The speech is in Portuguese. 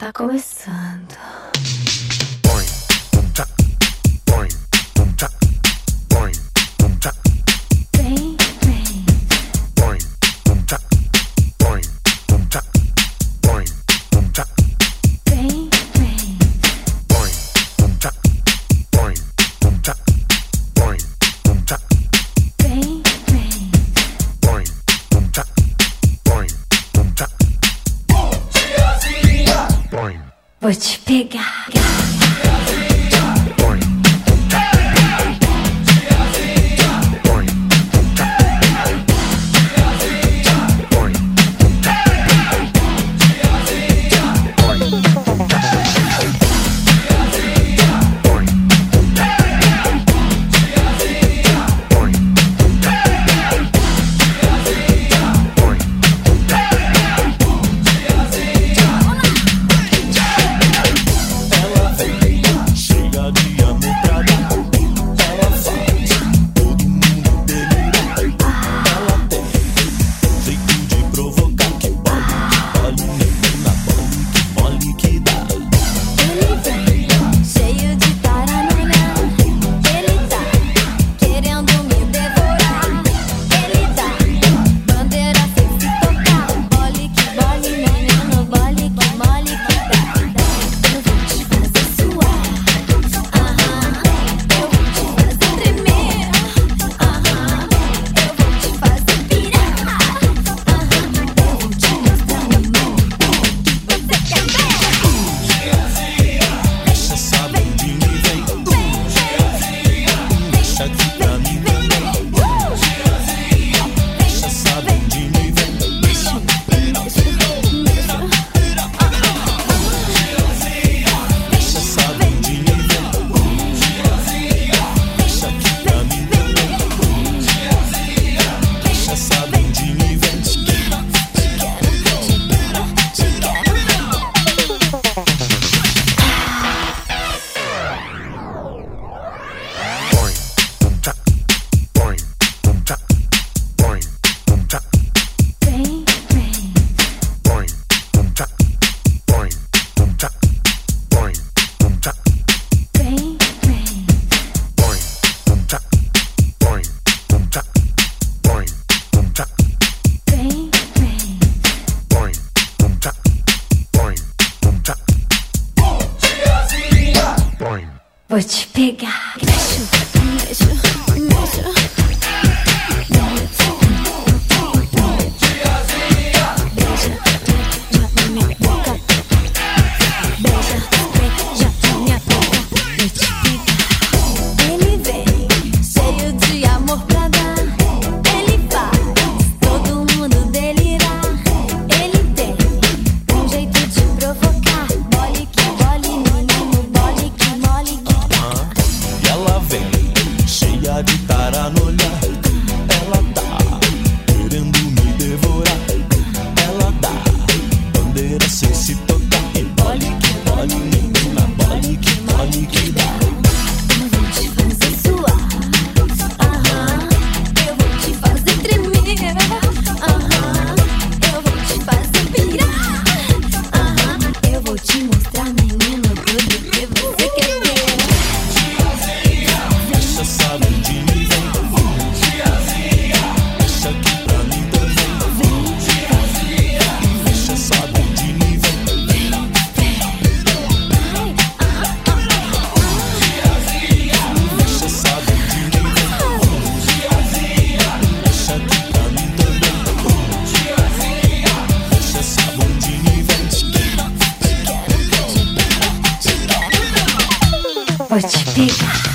Tá começando. Vem, vem. Vem, vem. Vem, vem. Vou te pegar. Vou te pegar. De taranolha, ela tá querendo me devorar. Ela dá bandeira sem se tocar. E bole que bole, menina, bole que dá. Eu vou te fazer suar. Eu vou te fazer tremer. Eu vou te fazer pirar. Eu vou te mostrar, menino, tudo que você quer ver. Fecha essa bundinha e vem. Deixa aqui pra mim também. Fecha essa bundinha e vem. Fecha essa bundinha e vem. Deixa aqui pra mim também. Fecha essa bundinha e vem. Vou te pegar.